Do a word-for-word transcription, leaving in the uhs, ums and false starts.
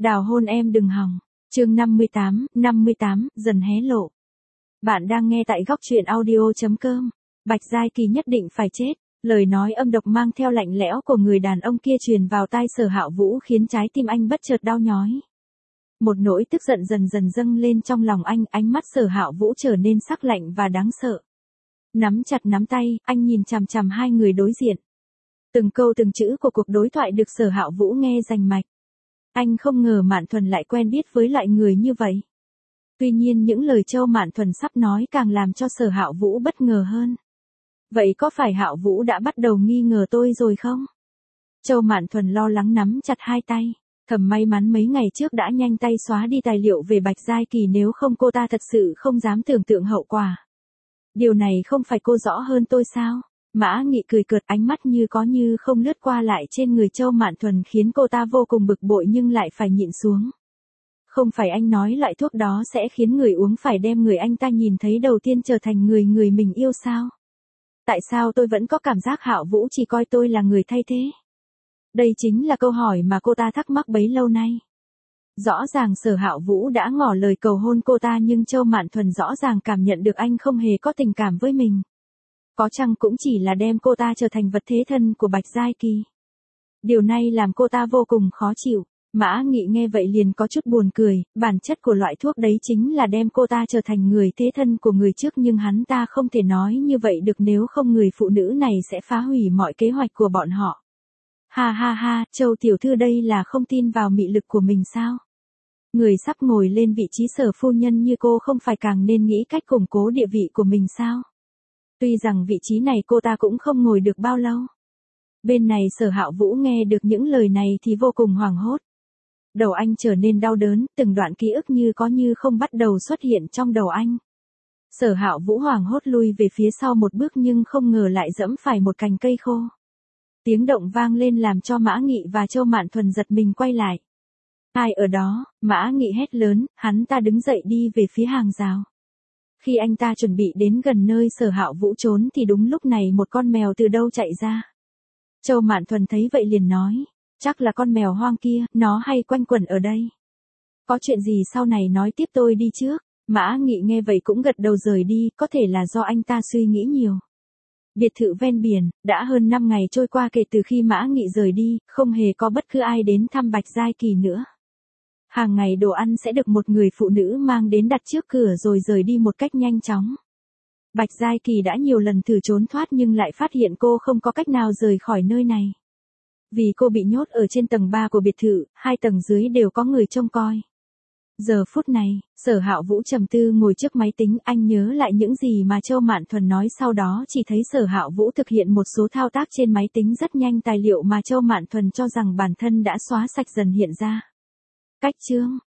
Đào hôn em đừng hòng. Chương năm mươi tám, năm mươi tám, dần hé lộ. Bạn đang nghe tại góc truyện audio chấm com. Bạch Giai Kỳ nhất định phải chết. Lời nói âm độc mang theo lạnh lẽo của người đàn ông kia truyền vào tai Sở Hạo Vũ khiến trái tim anh bất chợt đau nhói. Một nỗi tức giận dần dần dâng lên trong lòng anh, ánh mắt Sở Hạo Vũ trở nên sắc lạnh và đáng sợ. Nắm chặt nắm tay, anh nhìn chằm chằm hai người đối diện. Từng câu từng chữ của cuộc đối thoại được Sở Hạo Vũ nghe rành mạch. Anh không ngờ Mạn Thuần lại quen biết với loại người như vậy. Tuy nhiên những lời Châu Mạn Thuần sắp nói càng làm cho Sở Hạo Vũ bất ngờ hơn. Vậy có phải Hạo Vũ đã bắt đầu nghi ngờ tôi rồi không? Châu Mạn Thuần lo lắng nắm chặt hai tay. Thầm may mắn mấy ngày trước đã nhanh tay xóa đi tài liệu về Bạch Giai Kỳ, nếu không cô ta thật sự không dám tưởng tượng hậu quả. Điều này không phải cô rõ hơn tôi sao? Mã Nghị cười cợt, ánh mắt như có như không lướt qua lại trên người Châu Mạn Thuần khiến cô ta vô cùng bực bội nhưng lại phải nhịn xuống. Không phải anh nói loại thuốc đó sẽ khiến người uống phải đem người anh ta nhìn thấy đầu tiên trở thành người người mình yêu sao? Tại sao tôi vẫn có cảm giác Hạo Vũ chỉ coi tôi là người thay thế? Đây chính là câu hỏi mà cô ta thắc mắc bấy lâu nay. Rõ ràng Sở Hạo Vũ đã ngỏ lời cầu hôn cô ta nhưng Châu Mạn Thuần rõ ràng cảm nhận được anh không hề có tình cảm với mình. Có chăng cũng chỉ là đem cô ta trở thành vật thế thân của Bạch Giai Kỳ. Điều này làm cô ta vô cùng khó chịu. Mã Nghị nghe vậy liền có chút buồn cười, bản chất của loại thuốc đấy chính là đem cô ta trở thành người thế thân của người trước, nhưng hắn ta không thể nói như vậy được, nếu không người phụ nữ này sẽ phá hủy mọi kế hoạch của bọn họ. Ha ha ha, Châu tiểu thư đây là không tin vào mị lực của mình sao? Người sắp ngồi lên vị trí Sở phu nhân như cô không phải càng nên nghĩ cách củng cố địa vị của mình sao? Tuy rằng vị trí này cô ta cũng không ngồi được bao lâu. Bên này Sở Hạo Vũ nghe được những lời này thì vô cùng hoảng hốt. Đầu anh trở nên đau đớn, từng đoạn ký ức như có như không bắt đầu xuất hiện trong đầu anh. Sở Hạo Vũ hoảng hốt lui về phía sau một bước nhưng không ngờ lại giẫm phải một cành cây khô. Tiếng động vang lên làm cho Mã Nghị và Châu Mạn Thuần giật mình quay lại. Ai ở đó? Mã Nghị hét lớn, hắn ta đứng dậy đi về phía hàng rào. Khi anh ta chuẩn bị đến gần nơi Sở Hạo Vũ trốn thì đúng lúc này một con mèo từ đâu chạy ra. Châu Mạn Thuần thấy vậy liền nói, chắc là con mèo hoang kia, nó hay quanh quẩn ở đây. Có chuyện gì sau này nói tiếp, tôi đi trước. Mã Nghị nghe vậy cũng gật đầu rời đi, có thể là do anh ta suy nghĩ nhiều. Biệt thự ven biển, đã hơn năm ngày trôi qua kể từ khi Mã Nghị rời đi, không hề có bất cứ ai đến thăm Bạch Giai Kỳ nữa. Hàng ngày đồ ăn sẽ được một người phụ nữ mang đến đặt trước cửa rồi rời đi một cách nhanh chóng. Bạch Giai Kỳ đã nhiều lần thử trốn thoát nhưng lại phát hiện cô không có cách nào rời khỏi nơi này. Vì cô bị nhốt ở trên tầng ba của biệt thự, hai tầng dưới đều có người trông coi. Giờ phút này, Sở Hạo Vũ trầm tư ngồi trước máy tính, anh nhớ lại những gì mà Châu Mạn Thuần nói, sau đó chỉ thấy Sở Hạo Vũ thực hiện một số thao tác trên máy tính rất nhanh, tài liệu mà Châu Mạn Thuần cho rằng bản thân đã xóa sạch dần hiện ra. Cách chương